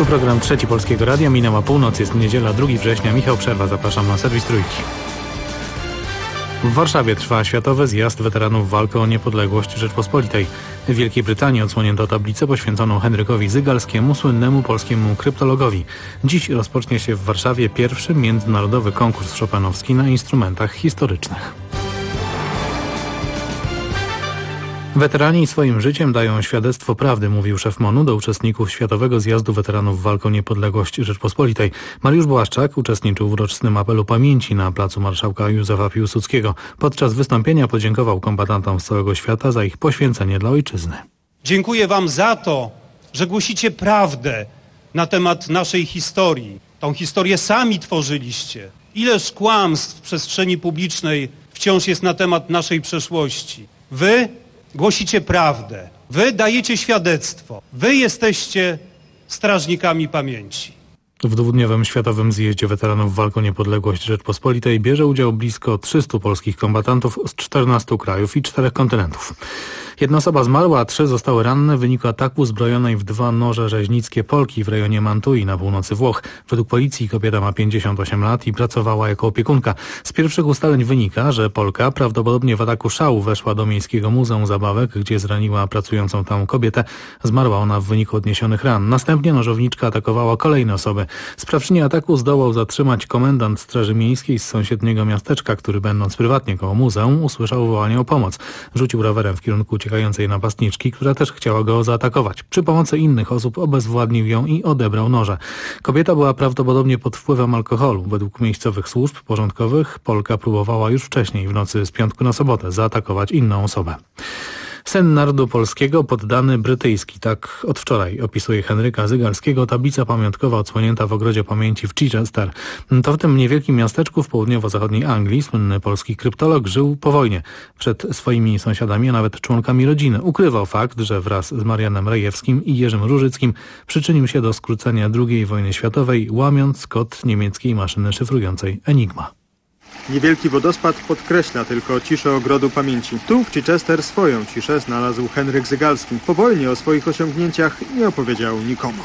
program Trzeci Polskiego Radia. Minęła północ, jest niedziela, 2 września. Michał Przerwa, zapraszam na serwis Trójki. W Warszawie trwa Światowy Zjazd Weteranów Walki o Niepodległość Rzeczpospolitej. W Wielkiej Brytanii odsłonięto tablicę poświęconą Henrykowi Zygalskiemu, słynnemu polskiemu kryptologowi. Dziś rozpocznie się w Warszawie pierwszy międzynarodowy konkurs chopinowski na instrumentach historycznych. Weterani swoim życiem dają świadectwo prawdy, mówił szef MON-u do uczestników Światowego Zjazdu Weteranów Walk o Niepodległość Rzeczpospolitej. Mariusz Błaszczak uczestniczył w rocznym apelu pamięci na placu Marszałka Józefa Piłsudskiego. Podczas wystąpienia podziękował kombatantom z całego świata za ich poświęcenie dla ojczyzny. Dziękuję wam za to, że głosicie prawdę na temat naszej historii. Tą historię sami tworzyliście. Ileż kłamstw w przestrzeni publicznej wciąż jest na temat naszej przeszłości. Wy głosicie prawdę. Wy dajecie świadectwo. Wy jesteście strażnikami pamięci. W dwudniowym Światowym Zjeździe Weteranów Walk o Niepodległość Rzeczpospolitej bierze udział blisko 300 polskich kombatantów z 14 krajów i 4 kontynentów. Jedna osoba zmarła, a 3 zostały ranne w wyniku ataku zbrojonej w 2 noże rzeźnickie Polki w rejonie Mantui na północy Włoch. Według policji kobieta ma 58 lat i pracowała jako opiekunka. Z pierwszych ustaleń wynika, że Polka prawdopodobnie w ataku szału weszła do Miejskiego Muzeum Zabawek, gdzie zraniła pracującą tam kobietę. Zmarła ona w wyniku odniesionych ran. Następnie nożowniczka atakowała kolejne osoby. Sprawczynię ataku zdołał zatrzymać komendant Straży Miejskiej z sąsiedniego miasteczka, który będąc prywatnie koło muzeum usłyszał wołanie o pomoc. Rzucił rowerem w kierunku uciekającej napastniczki, która też chciała go zaatakować. Przy pomocy innych osób obezwładnił ją i odebrał noże. Kobieta była prawdopodobnie pod wpływem alkoholu. Według miejscowych służb porządkowych Polka próbowała już wcześniej w nocy z piątku na sobotę zaatakować inną osobę. Sen narodu polskiego poddany brytyjski, tak od wczoraj opisuje Henryka Zygalskiego tablica pamiątkowa odsłonięta w Ogrodzie Pamięci w Chichester. To w tym niewielkim miasteczku w południowo-zachodniej Anglii słynny polski kryptolog żył po wojnie. Przed swoimi sąsiadami, a nawet członkami rodziny ukrywał fakt, że wraz z Marianem Rejewskim i Jerzym Różyckim przyczynił się do skrócenia II wojny światowej, łamiąc kod niemieckiej maszyny szyfrującej Enigma. Niewielki wodospad podkreśla tylko ciszę Ogrodu Pamięci. Tu w Chichester swoją ciszę znalazł Henryk Zygalski. Po wojnie o swoich osiągnięciach nie opowiedział nikomu.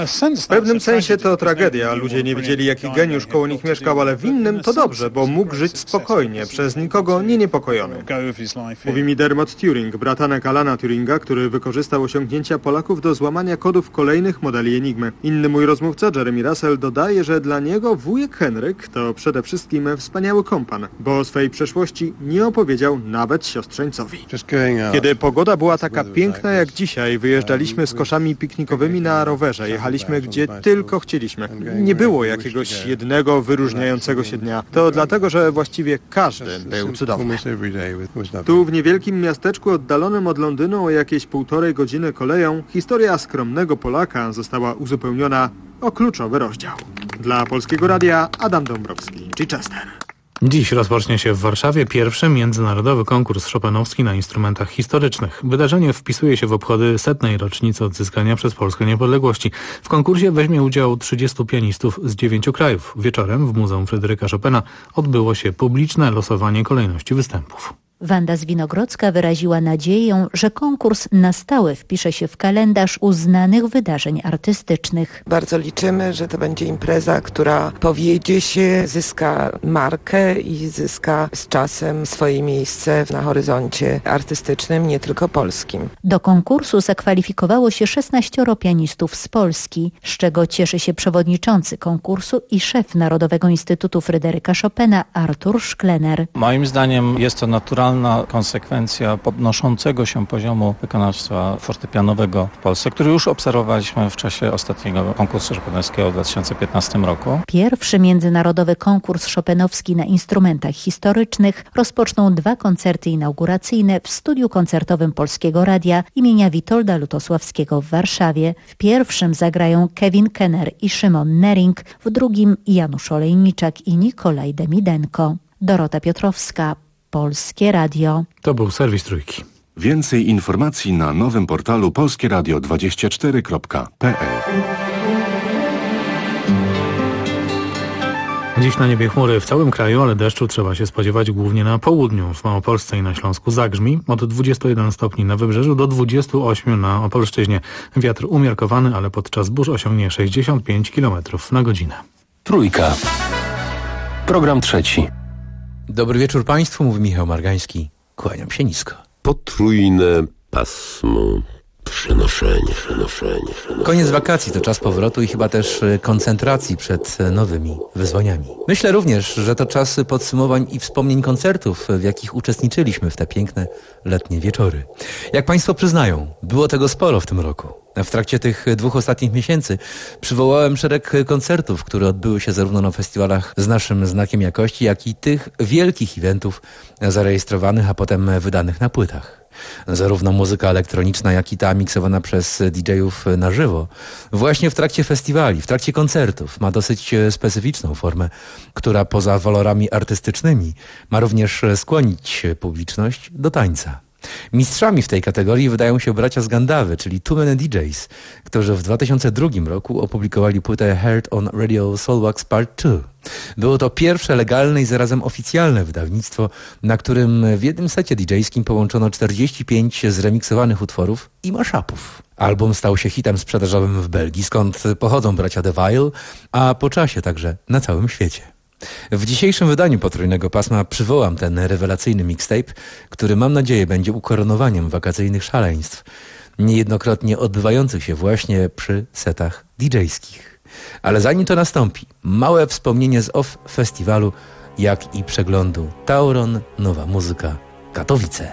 W pewnym sensie to tragedia. Ludzie nie wiedzieli, jaki geniusz koło nich mieszkał, ale w innym to dobrze, bo mógł żyć spokojnie, przez nikogo nie niepokojony. Mówi mi Dermot Turing, bratanek Alana Turinga, który wykorzystał osiągnięcia Polaków do złamania kodów kolejnych modeli Enigmy. Inny mój rozmówca, Jeremy Russell, dodaje, że dla niego wujek Henryk to przede wszystkim wspaniały kompan, bo o swej przeszłości nie opowiedział nawet siostrzeńcowi. Kiedy pogoda była taka piękna jak dzisiaj, wyjeżdżaliśmy z koszami piknikowymi na rowerze, jechaliśmy gdzie tylko chcieliśmy. Nie było jakiegoś jednego wyróżniającego się dnia. To dlatego, że właściwie każdy był cudowny. Tu w niewielkim miasteczku oddalonym od Londynu o jakieś 1,5 godziny koleją, historia skromnego Polaka została uzupełniona o kluczowy rozdział. Dla Polskiego Radia Adam Dąbrowski, Chichester. Dziś rozpocznie się w Warszawie pierwszy międzynarodowy konkurs chopinowski na instrumentach historycznych. Wydarzenie wpisuje się w obchody 100. rocznicy odzyskania przez Polskę niepodległości. W konkursie weźmie udział 30 pianistów z 9 krajów. Wieczorem w Muzeum Fryderyka Chopina odbyło się publiczne losowanie kolejności występów. Wanda Zwinogrodzka wyraziła nadzieję, że konkurs na stałe wpisze się w kalendarz uznanych wydarzeń artystycznych. Bardzo liczymy, że to będzie impreza, która powiedzie się, zyska markę i zyska z czasem swoje miejsce na horyzoncie artystycznym, nie tylko polskim. Do konkursu zakwalifikowało się 16 pianistów z Polski, z czego cieszy się przewodniczący konkursu i szef Narodowego Instytutu Fryderyka Chopina Artur Szklener. Moim zdaniem jest to naturalna konsekwencja podnoszącego się poziomu wykonawstwa fortepianowego w Polsce, który już obserwowaliśmy w czasie ostatniego konkursu chopinowskiego w 2015 roku. Pierwszy międzynarodowy konkurs chopinowski na instrumentach historycznych rozpoczną 2 koncerty inauguracyjne w studiu koncertowym Polskiego Radia imienia Witolda Lutosławskiego w Warszawie. W pierwszym zagrają Kevin Kenner i Szymon Nering, w drugim Janusz Olejniczak i Nikolaj Demidenko. Dorota Piotrowska, Polskie Radio. To był serwis Trójki. Więcej informacji na nowym portalu polskieradio24.pl. Dziś na niebie chmury w całym kraju, ale deszczu trzeba się spodziewać głównie na południu, w Małopolsce i na Śląsku. Zagrzmi od 21 stopni na wybrzeżu do 28 na Opolszczyźnie. Wiatr umiarkowany, ale podczas burz osiągnie 65 km na godzinę. Trójka. Program trzeci. Dobry wieczór Państwu, mówi Michał Margański. Kłaniam się nisko. Potrójne pasmo. Przenoszenie. Koniec wakacji to czas powrotu i chyba też koncentracji przed nowymi wyzwaniami. Myślę również, że to czas podsumowań i wspomnień koncertów, w jakich uczestniczyliśmy w te piękne letnie wieczory. Jak Państwo przyznają, było tego sporo w tym roku. W trakcie tych 2 ostatnich miesięcy przywołałem szereg koncertów, które odbyły się zarówno na festiwalach z naszym znakiem jakości, jak i tych wielkich eventów zarejestrowanych, a potem wydanych na płytach. Zarówno muzyka elektroniczna, jak i ta miksowana przez DJ-ów na żywo właśnie w trakcie festiwali, w trakcie koncertów ma dosyć specyficzną formę, która poza walorami artystycznymi ma również skłonić publiczność do tańca. Mistrzami w tej kategorii wydają się bracia z Gandawy, czyli Too Many DJs, którzy w 2002 roku opublikowali płytę Heard on Radio Soulwax Part 2. Było to pierwsze legalne i zarazem oficjalne wydawnictwo, na którym w jednym secie DJ-skim połączono 45 zremiksowanych utworów i mashupów. Album stał się hitem sprzedażowym w Belgii, skąd pochodzą bracia DeVille, a po czasie także na całym świecie. W dzisiejszym wydaniu Potrójnego Pasma przywołam ten rewelacyjny mixtape, który mam nadzieję będzie ukoronowaniem wakacyjnych szaleństw, niejednokrotnie odbywających się właśnie przy setach DJ-skich. Ale zanim to nastąpi, małe wspomnienie z OFF Festiwalu, jak i przeglądu Tauron, Nowa Muzyka, Katowice.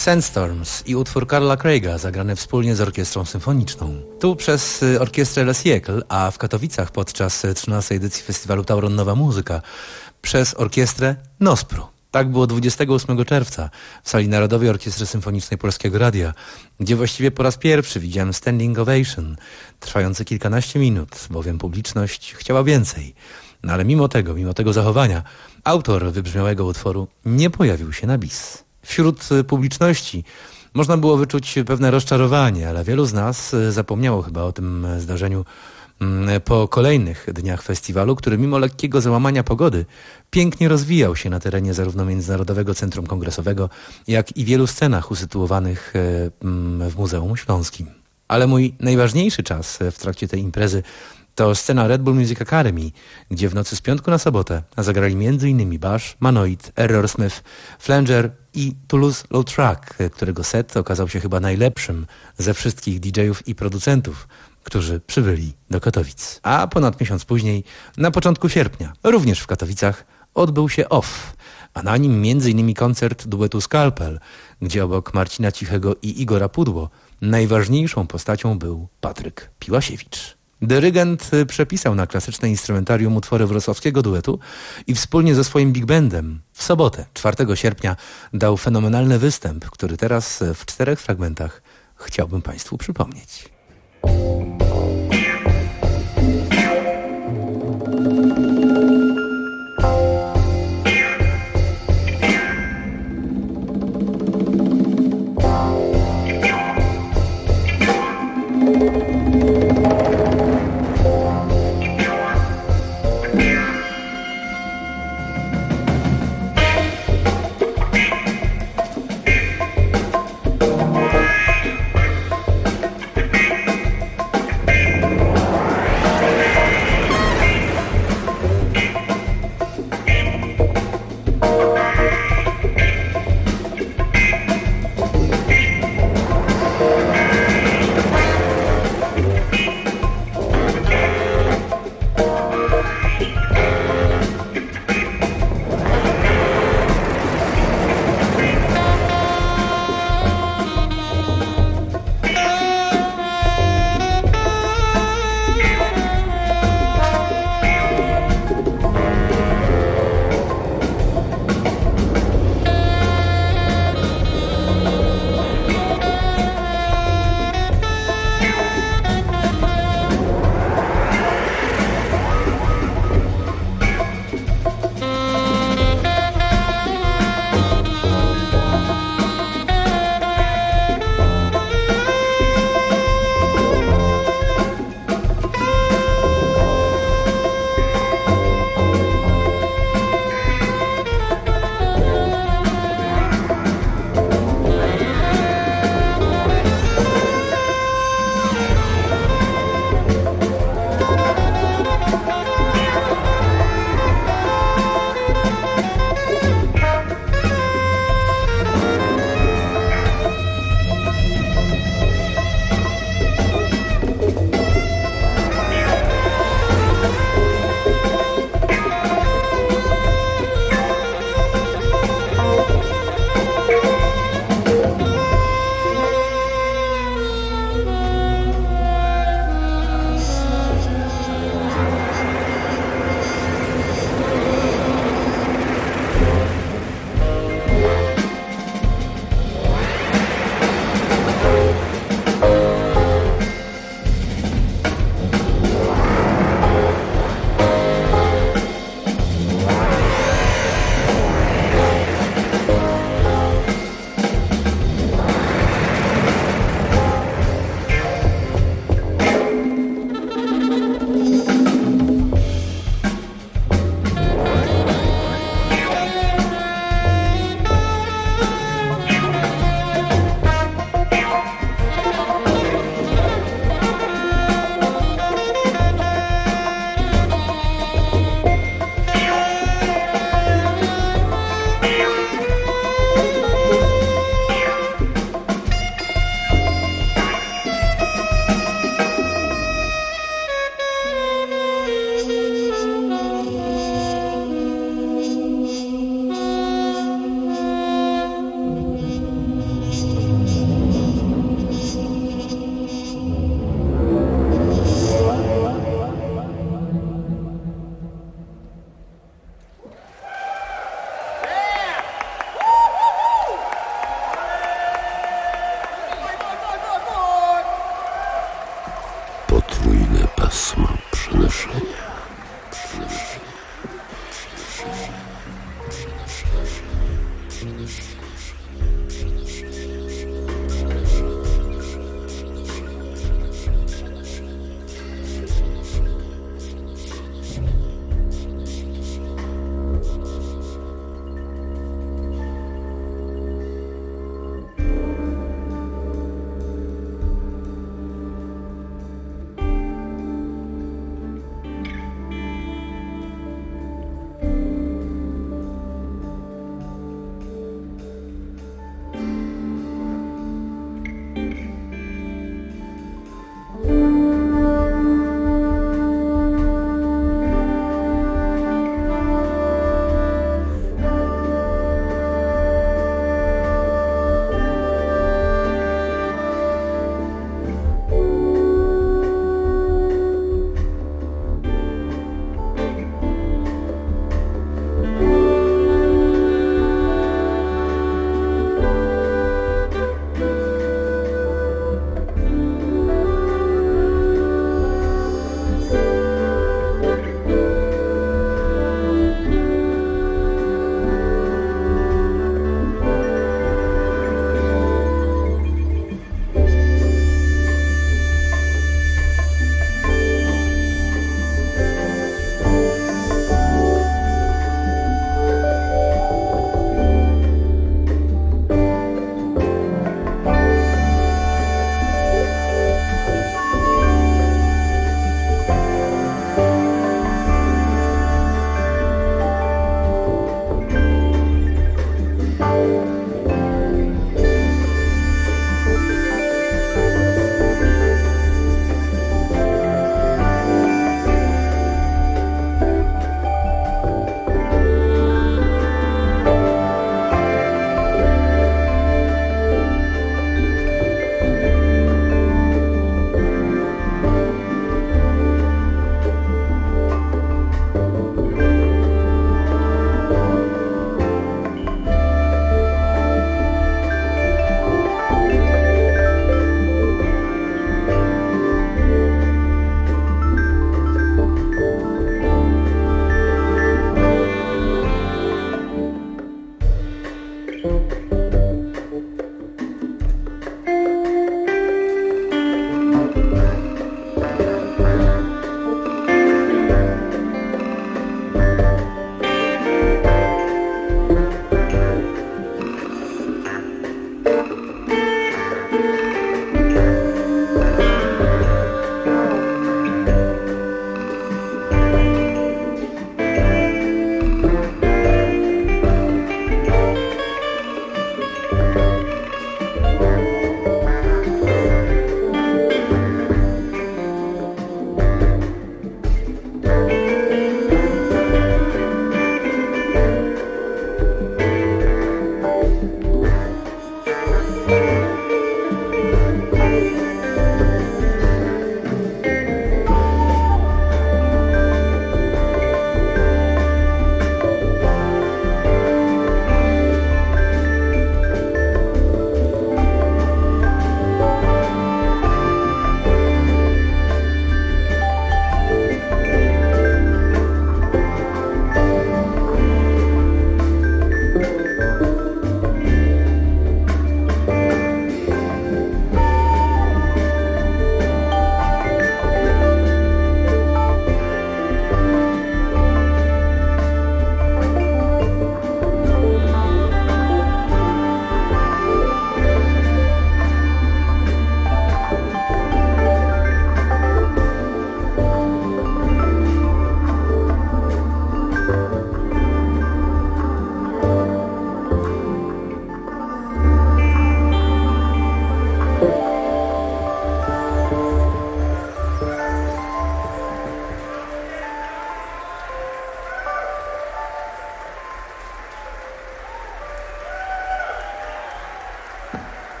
Sandstorms i utwór Carla Craiga zagrany wspólnie z Orkiestrą Symfoniczną. Tu przez Orkiestrę Le Siècle, a w Katowicach podczas 13. edycji festiwalu Tauron Nowa Muzyka przez Orkiestrę Nospru. Tak było 28 czerwca w Sali Narodowej Orkiestry Symfonicznej Polskiego Radia, gdzie właściwie po raz pierwszy widziałem standing ovation, trwający kilkanaście minut, bowiem publiczność chciała więcej. No ale mimo tego zachowania, autor wybrzmiałego utworu nie pojawił się na bis. Wśród publiczności można było wyczuć pewne rozczarowanie, ale wielu z nas zapomniało chyba o tym zdarzeniu po kolejnych dniach festiwalu, który mimo lekkiego załamania pogody pięknie rozwijał się na terenie zarówno Międzynarodowego Centrum Kongresowego, jak i wielu scenach usytuowanych w Muzeum Śląskim. Ale mój najważniejszy czas w trakcie tej imprezy to scena Red Bull Music Academy, gdzie w nocy z piątku na sobotę zagrali m.in. Bash, Manoid, Error Smith, Flanger i Toulouse-Lautrec, którego set okazał się chyba najlepszym ze wszystkich DJ-ów i producentów, którzy przybyli do Katowic. A ponad miesiąc później, na początku sierpnia, również w Katowicach, odbył się OFF, a na nim m.in. koncert duetu Skalpel, gdzie obok Marcina Cichego i Igora Pudło najważniejszą postacią był Patryk Piłasiewicz. Dyrygent przepisał na klasyczne instrumentarium utwory wrocławskiego duetu i wspólnie ze swoim big bandem w sobotę, 4 sierpnia, dał fenomenalny występ, który teraz w 4 fragmentach chciałbym Państwu przypomnieć.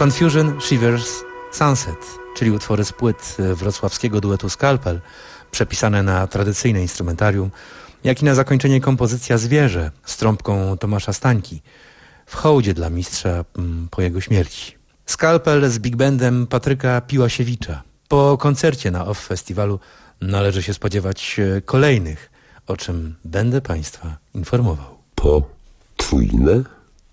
Confusion, Shivers, Sunset, czyli utwory z płyt wrocławskiego duetu Skalpel, przepisane na tradycyjne instrumentarium, jak i na zakończenie kompozycja Zwierzę z trąbką Tomasza Stańki w hołdzie dla mistrza po jego śmierci. Skalpel z big bandem Patryka Piłasiewicza. Po koncercie na OFF Festiwalu należy się spodziewać kolejnych, o czym będę Państwa informował. Podwójne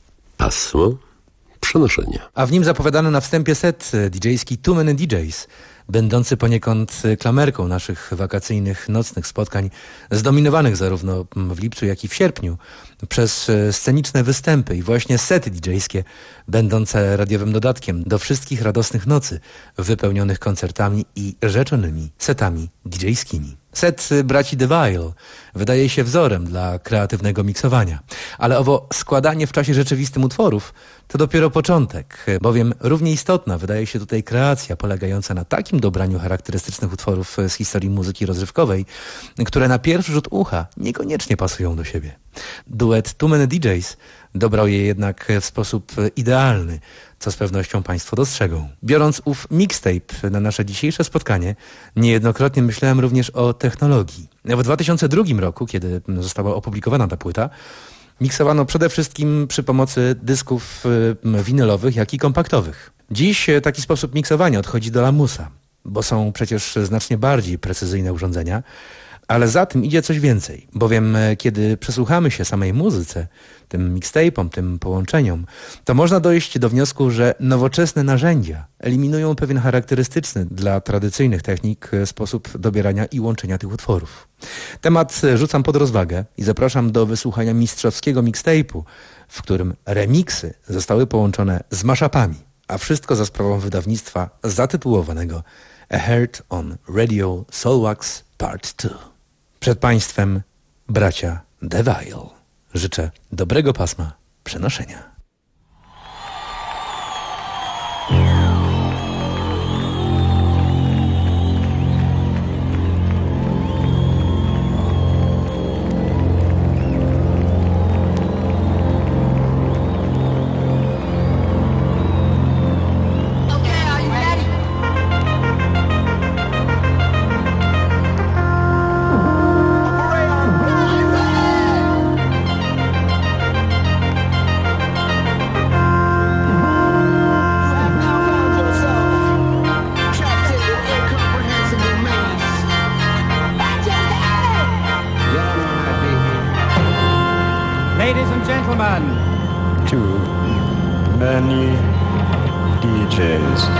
pasmo przenoszenia. A w nim zapowiadany na wstępie set DJ-ski Too Many DJs, będący poniekąd klamerką naszych wakacyjnych, nocnych spotkań, zdominowanych zarówno w lipcu, jak i w sierpniu przez sceniczne występy i właśnie sety DJ-skie, będące radiowym dodatkiem do wszystkich radosnych nocy, wypełnionych koncertami i rzeczonymi setami DJ-skimi. Set braci DeVille wydaje się wzorem dla kreatywnego miksowania, ale owo składanie w czasie rzeczywistym utworów to dopiero początek, bowiem równie istotna wydaje się tutaj kreacja polegająca na takim dobraniu charakterystycznych utworów z historii muzyki rozrywkowej, które na pierwszy rzut ucha niekoniecznie pasują do siebie. Duet Too Many DJs dobrał je jednak w sposób idealny, co z pewnością Państwo dostrzegą. Biorąc ów mixtape na nasze dzisiejsze spotkanie, niejednokrotnie myślałem również o technologii. W 2002 roku, kiedy została opublikowana ta płyta, miksowano przede wszystkim przy pomocy dysków winylowych, jak i kompaktowych. Dziś taki sposób miksowania odchodzi do lamusa, bo są przecież znacznie bardziej precyzyjne urządzenia, ale za tym idzie coś więcej, bowiem kiedy przesłuchamy się samej muzyce, tym mixtape'om, tym połączeniom, to można dojść do wniosku, że nowoczesne narzędzia eliminują pewien charakterystyczny dla tradycyjnych technik sposób dobierania i łączenia tych utworów. Temat rzucam pod rozwagę i zapraszam do wysłuchania mistrzowskiego mixtape'u, w którym remiksy zostały połączone z mashupami, a wszystko za sprawą wydawnictwa zatytułowanego A Heard on Radio Soulwax Part 2. Przed Państwem bracia DeVille. Życzę dobrego pasma przenoszenia. Ladies and gentlemen, Too Many DJs.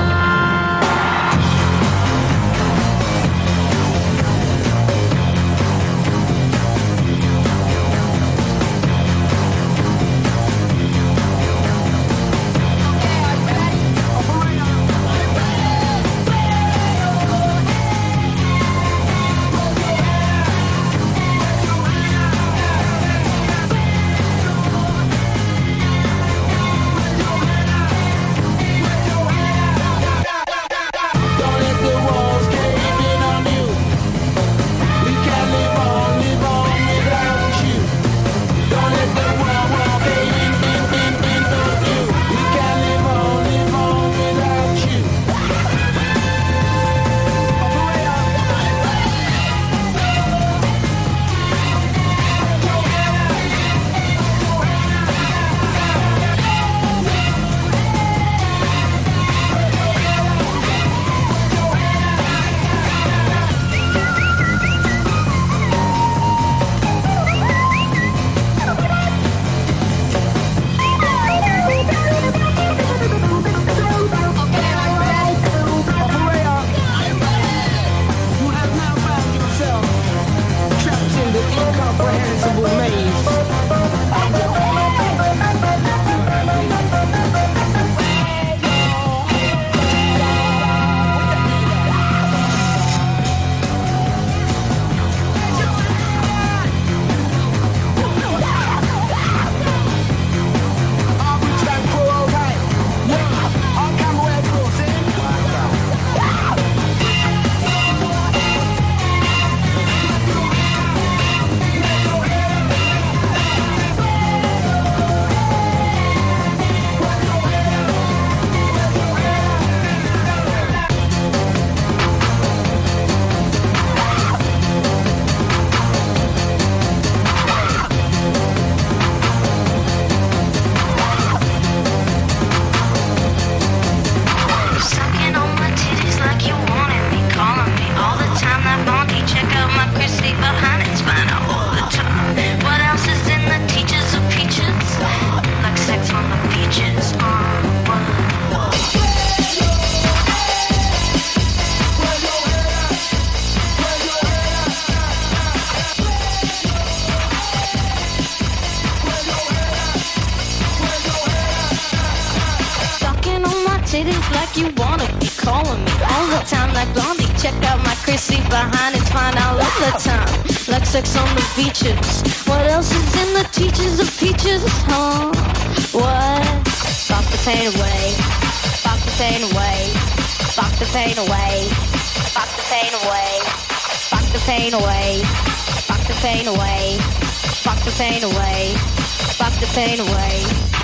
titties like you wanna be calling me all the time like Blondie. Check out my Chrissy behind it's fine all the time. Like sex on the beaches. What else is in the teachers of peaches, huh? What? Fuck the pain away. Fuck the pain away. Fuck the pain away. Fuck the pain away. Fuck the pain away. Fuck the pain away. Fuck the pain away. Fuck the pain away.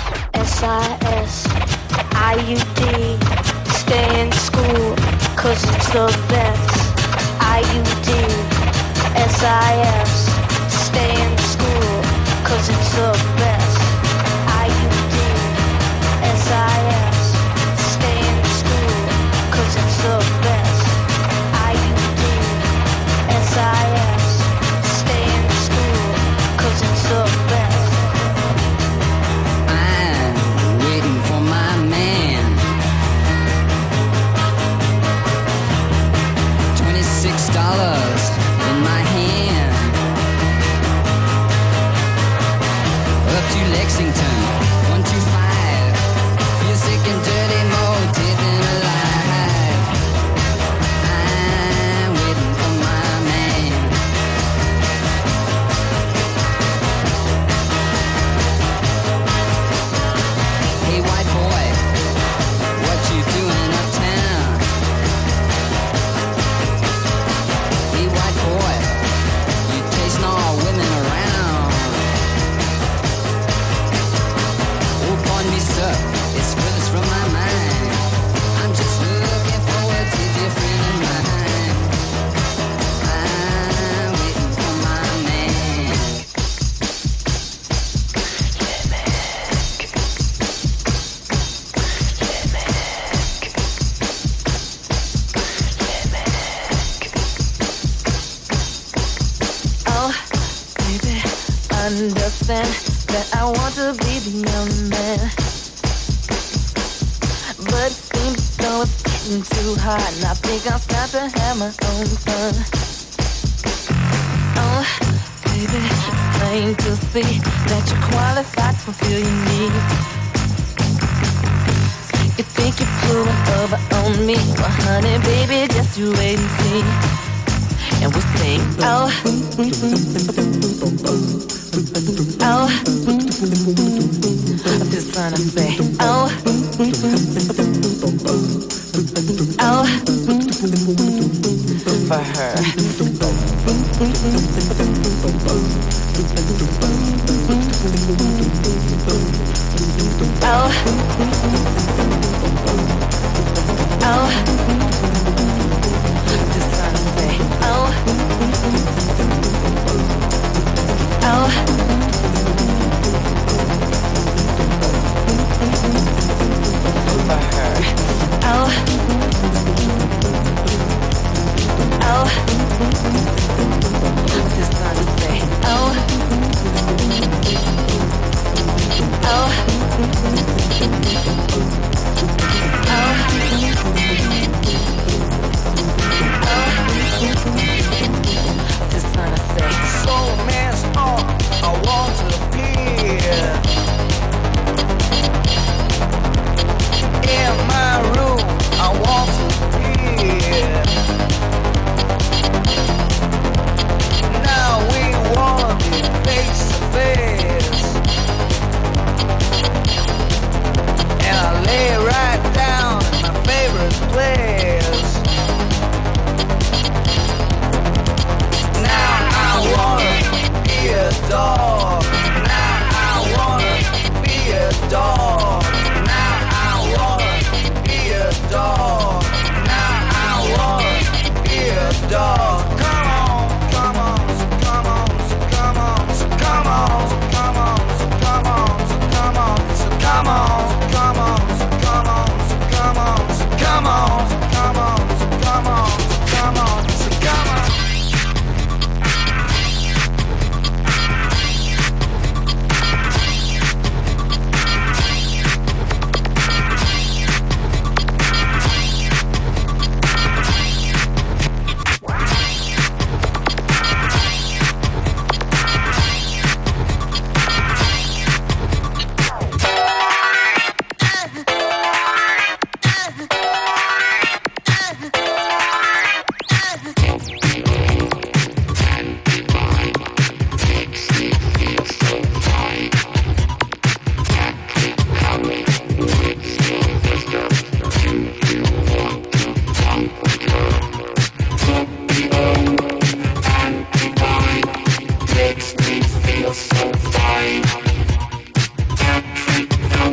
SIS-IUD. Stay in school, cause it's the best. IUD. SIS. Stay in school, cause it's the best. IUD. SIS. Stay in school, cause it's the best. IUD. SIS. Stay in school, cause it's the best. in my hand. Up to Lexington, 125. Feel sick and dirty, more dead than alive. I'm waiting for my man. Hey white boy, what you doing uptown? Hey white boy, you chasing all women around. Oh pardon me sir, it's furthest from my mind. I'm just looking forward to dear friend of mine. I'm waiting for my man. Oh, baby, understand that I want to be the young man. But it seems though it's getting too hard, and I think I'll start to have my own fun. Oh, baby, it's plain to see that you're qualified to fulfill your needs. You think you're pulling over on me? Well, honey, baby, just you wait and see. And we'll sing, oh, oh, this one I say, oh, oh, for her. Oh, oh, this one I say, oh, oh, for her. Oh, oh, this one I say, oh, oh, oh.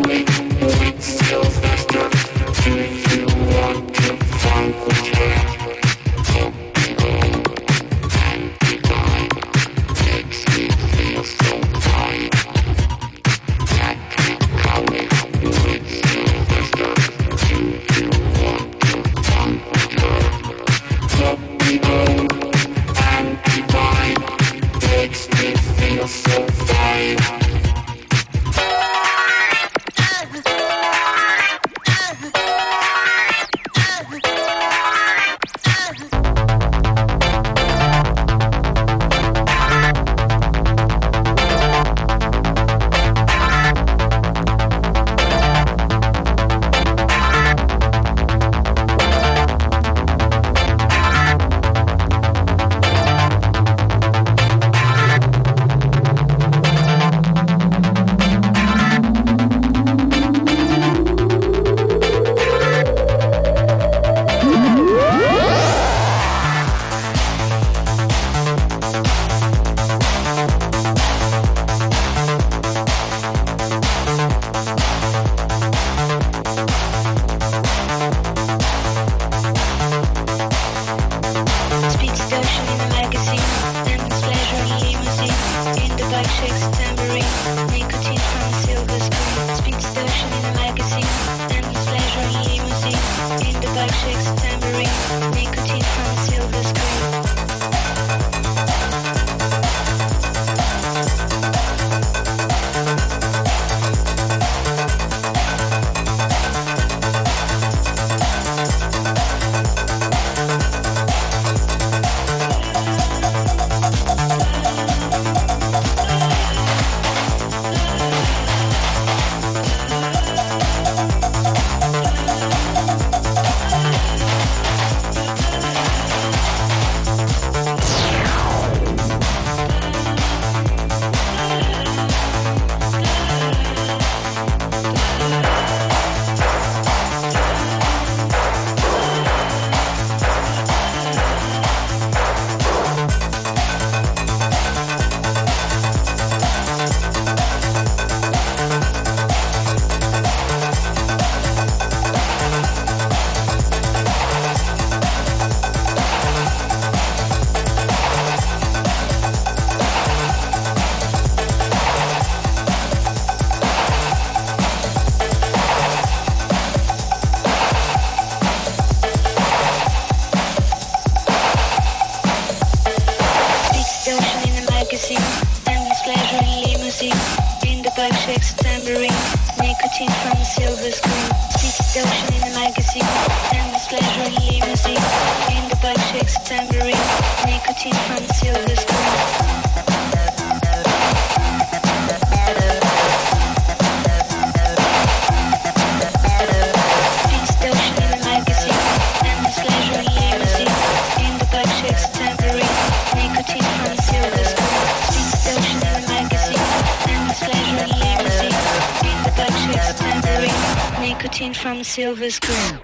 Silver screen.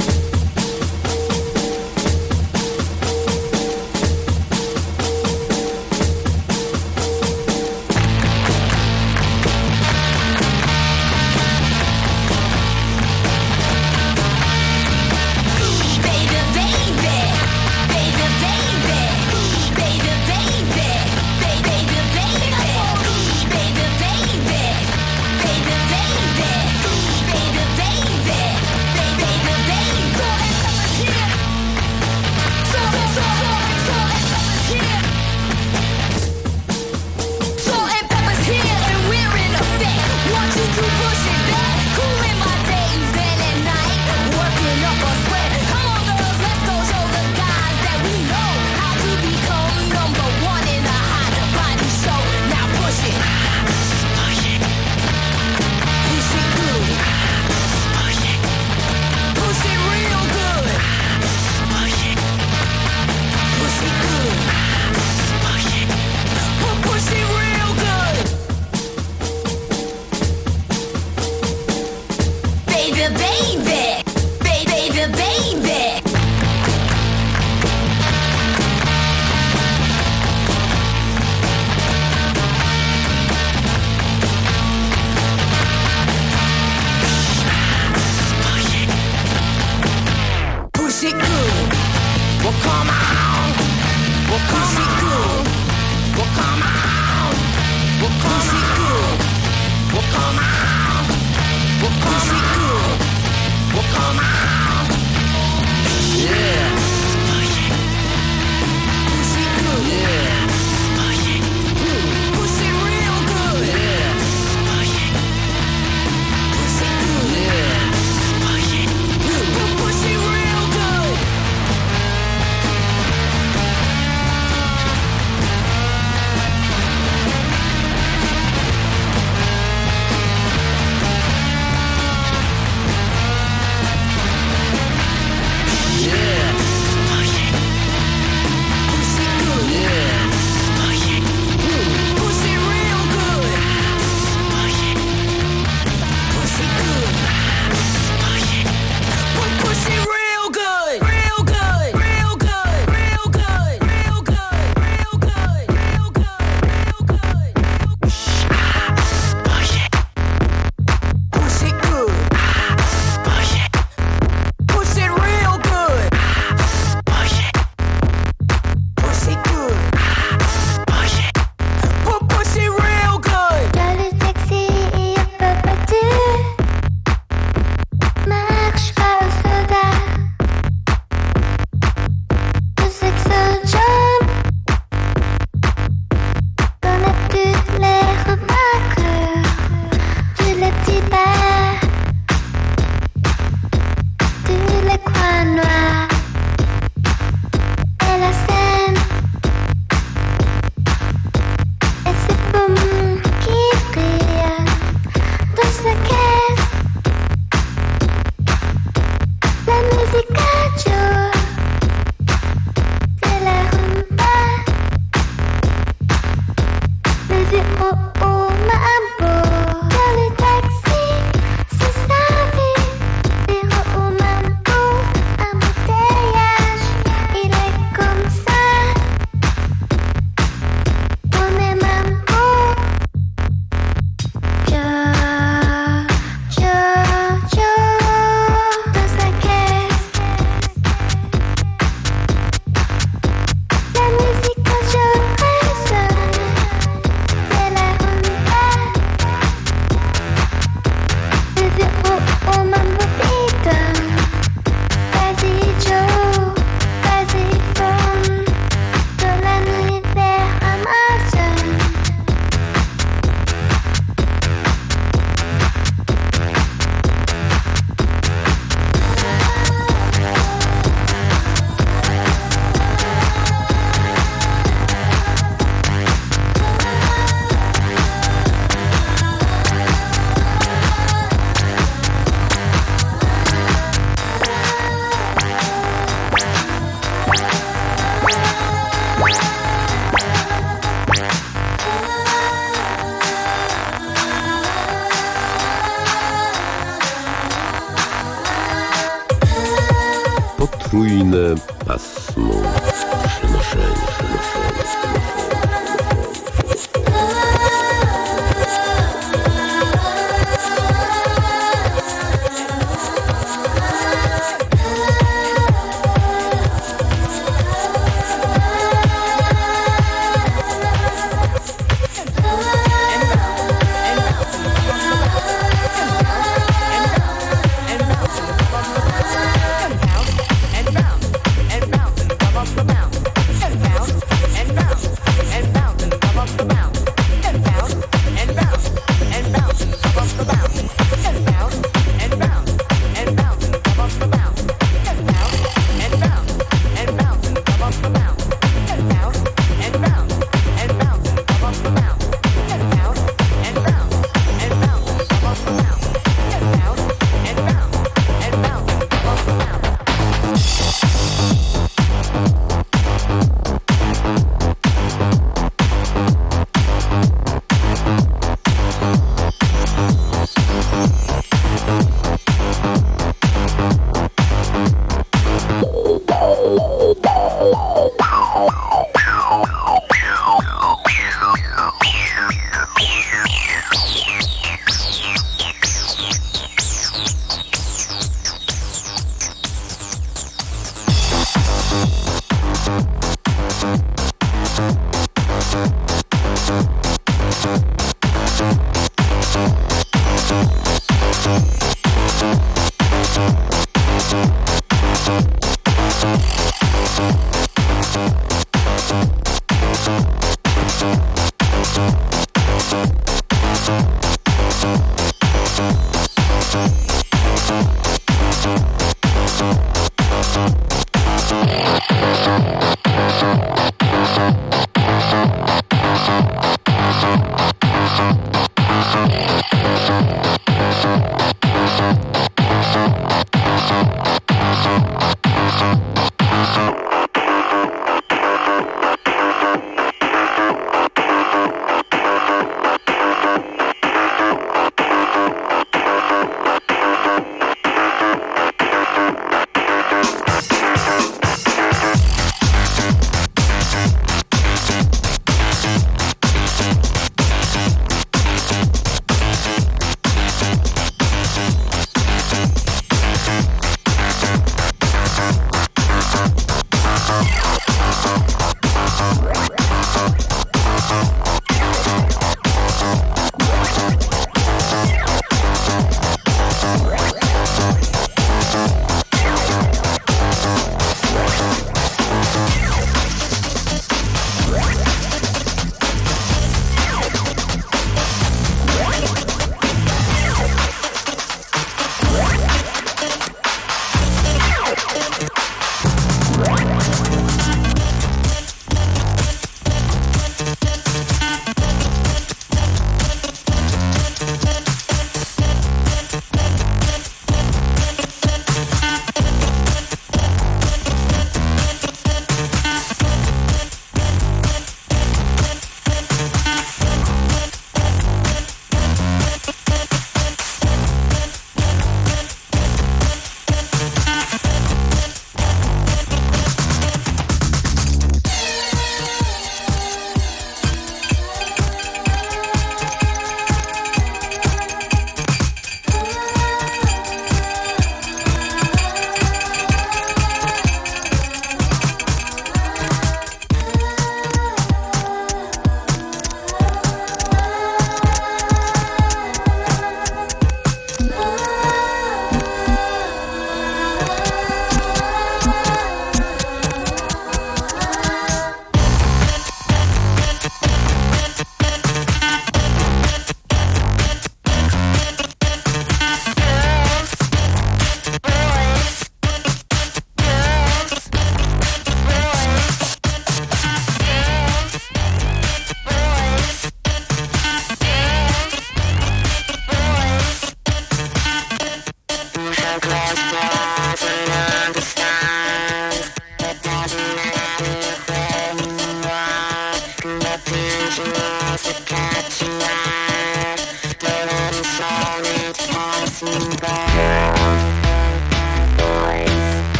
Trójne pasmo przenoszenia.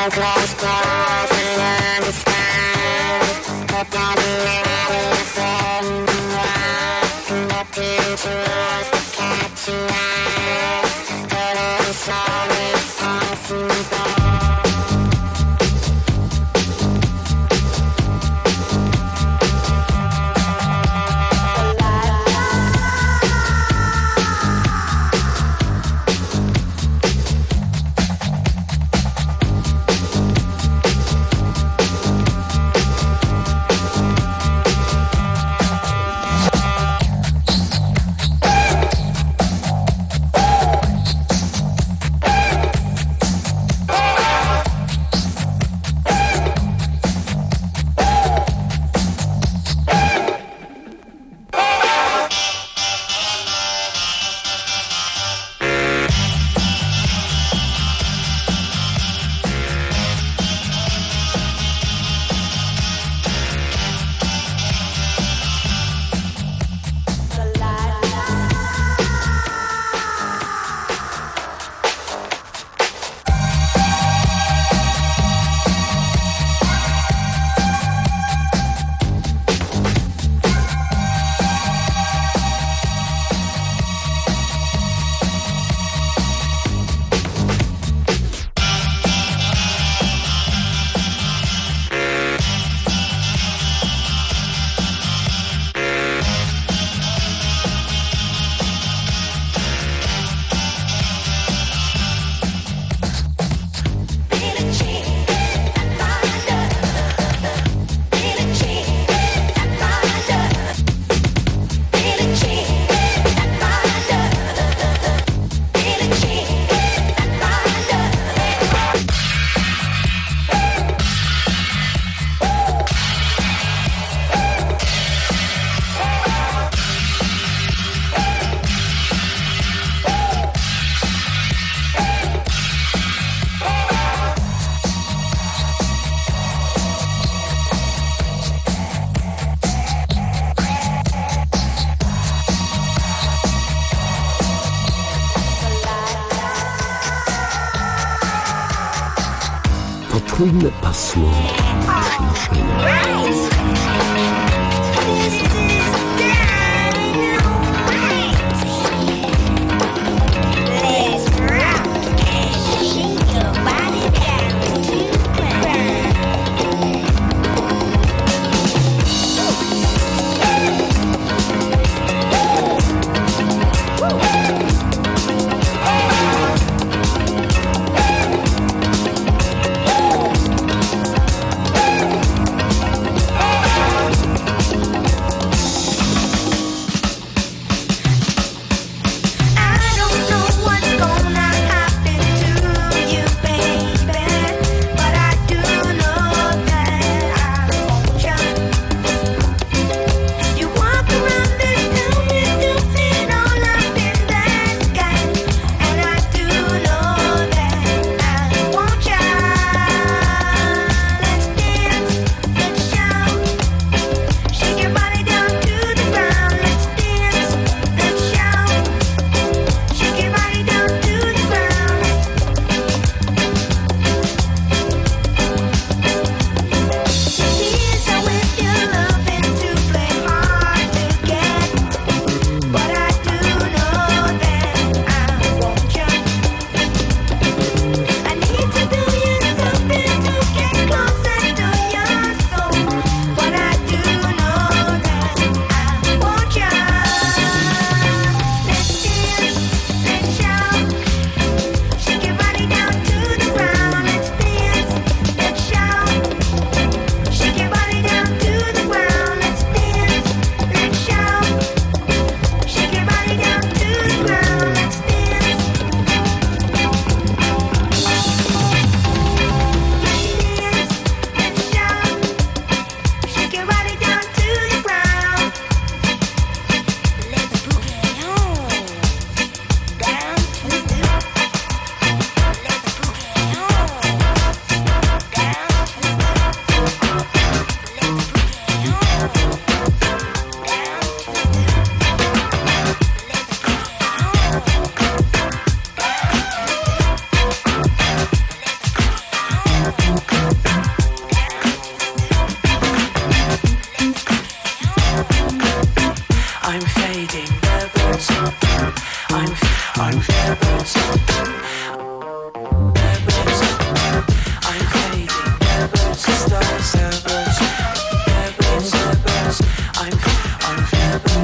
Podwójne pasmo przenoszenia.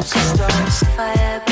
She starts fire.